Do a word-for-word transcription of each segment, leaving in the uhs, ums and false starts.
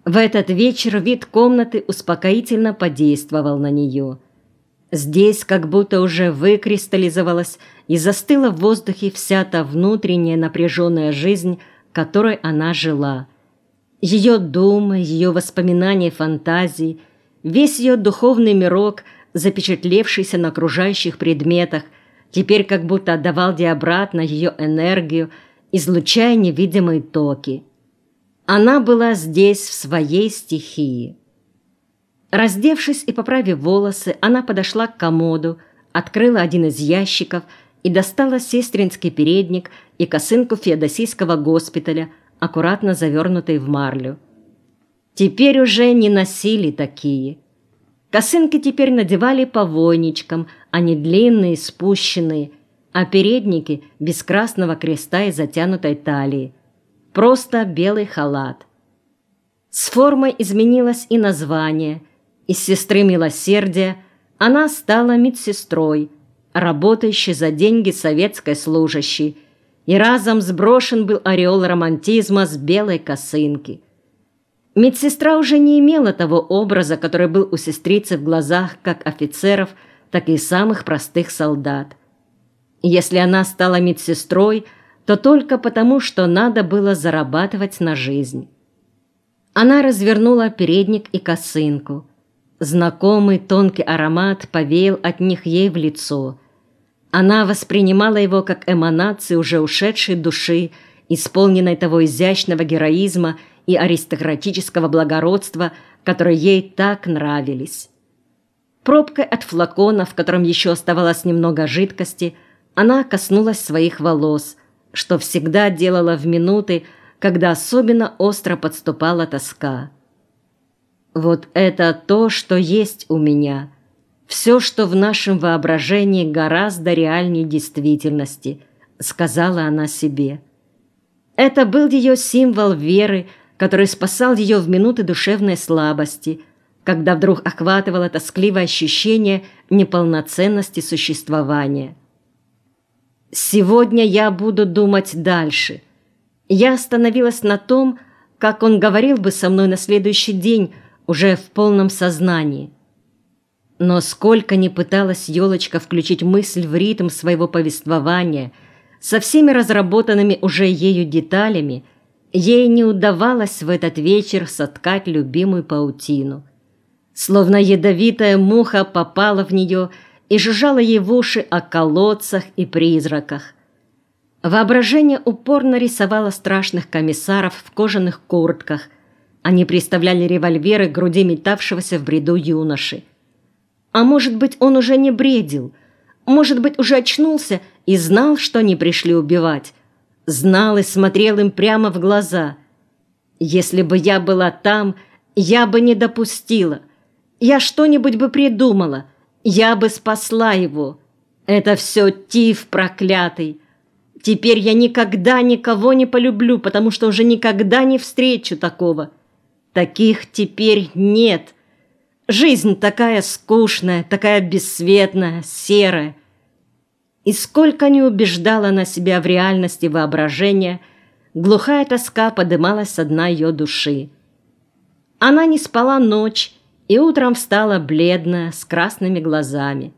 В этот вечер вид комнаты успокоительно подействовал на нее. Здесь как будто уже выкристаллизовалась и застыла в воздухе вся та внутренняя напряженная жизнь, которой она жила. Ее думы, ее воспоминания, фантазии, весь ее духовный мирок, запечатлевшийся на окружающих предметах, теперь как будто отдавал ей обратно ее энергию, излучая невидимые токи. Она была здесь в своей стихии. Раздевшись и поправив волосы, она подошла к комоду, открыла один из ящиков и достала сестринский передник и косынку феодосийского госпиталя, аккуратно завернутые в марлю. Теперь уже не носили такие. Косынки теперь надевали по войничкам, они длинные, спущенные, а передники без красного креста и затянутой талии. Просто белый халат. С формой изменилось и название. Из сестры милосердия она стала медсестрой, работающей за деньги советской служащей, и разом сброшен был ореол романтизма с белой косынки. Медсестра уже не имела того образа, который был у сестрицы в глазах как офицеров, так и самых простых солдат. Если она стала медсестрой, то только потому, что надо было зарабатывать на жизнь. Она развернула передник и косынку. Знакомый тонкий аромат повеял от них ей в лицо. Она воспринимала его как эманацию уже ушедшей души, исполненной того изящного героизма и аристократического благородства, которые ей так нравились. Пробкой от флакона, в котором еще оставалось немного жидкости, она коснулась своих волос, что всегда делала в минуты, когда особенно остро подступала тоска. «Вот это то, что есть у меня, все, что в нашем воображении гораздо реальнее действительности», — сказала она себе. Это был ее символ веры, который спасал ее в минуты душевной слабости, когда вдруг охватывало тоскливое ощущение неполноценности существования. «Сегодня я буду думать дальше». Я остановилась на том, как он говорил бы со мной на следующий день, уже в полном сознании. Но сколько ни пыталась елочка включить мысль в ритм своего повествования, со всеми разработанными уже ею деталями, ей не удавалось в этот вечер соткать любимую паутину. Словно ядовитая муха попала в нее и жужжала ей в уши о колодцах и призраках. Воображение упорно рисовало страшных комиссаров в кожаных куртках. Они приставляли револьверы к груди метавшегося в бреду юноши. А может быть, он уже не бредил? Может быть, уже очнулся и знал, что они пришли убивать? Знал и смотрел им прямо в глаза. «Если бы я была там, я бы не допустила. Я что-нибудь бы придумала. Я бы спасла его. Это все тиф проклятый. Теперь я никогда никого не полюблю, потому что уже никогда не встречу такого. Таких теперь нет. Жизнь такая скучная, такая бесцветная, серая». И сколько не убеждала она себя в реальности воображения, глухая тоска подымалась со дна ее души. Она не спала ночь и утром встала бледная, с красными глазами.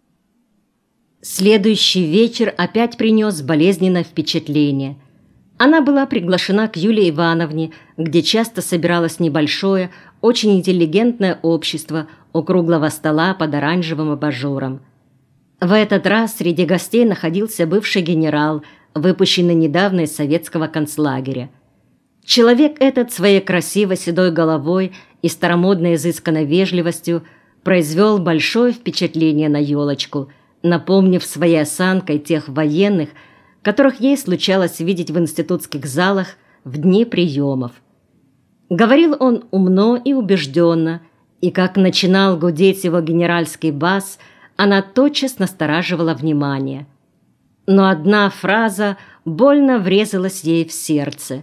Следующий вечер опять принес болезненное впечатление. Она была приглашена к Юлии Ивановне, где часто собиралось небольшое, очень интеллигентное общество у круглого стола под оранжевым абажуром. В этот раз среди гостей находился бывший генерал, выпущенный недавно из советского концлагеря. Человек этот своей красивой седой головой и старомодной изысканной вежливостью произвел большое впечатление на елочку, напомнив своей осанкой тех военных, которых ей случалось видеть в институтских залах в дни приемов. Говорил он умно и убежденно, и как начинал гудеть его генеральский бас, она тотчас настораживала внимание. Но одна фраза больно врезалась ей в сердце.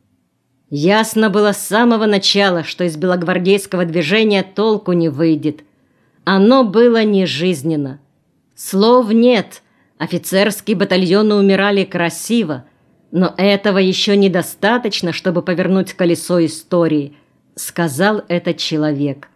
Ясно было с самого начала, что из белогвардейского движения толку не выйдет. Оно было нежизненно. Слов нет, офицерские батальоны умирали красиво, но этого еще недостаточно, чтобы повернуть колесо истории. сказал этот человек.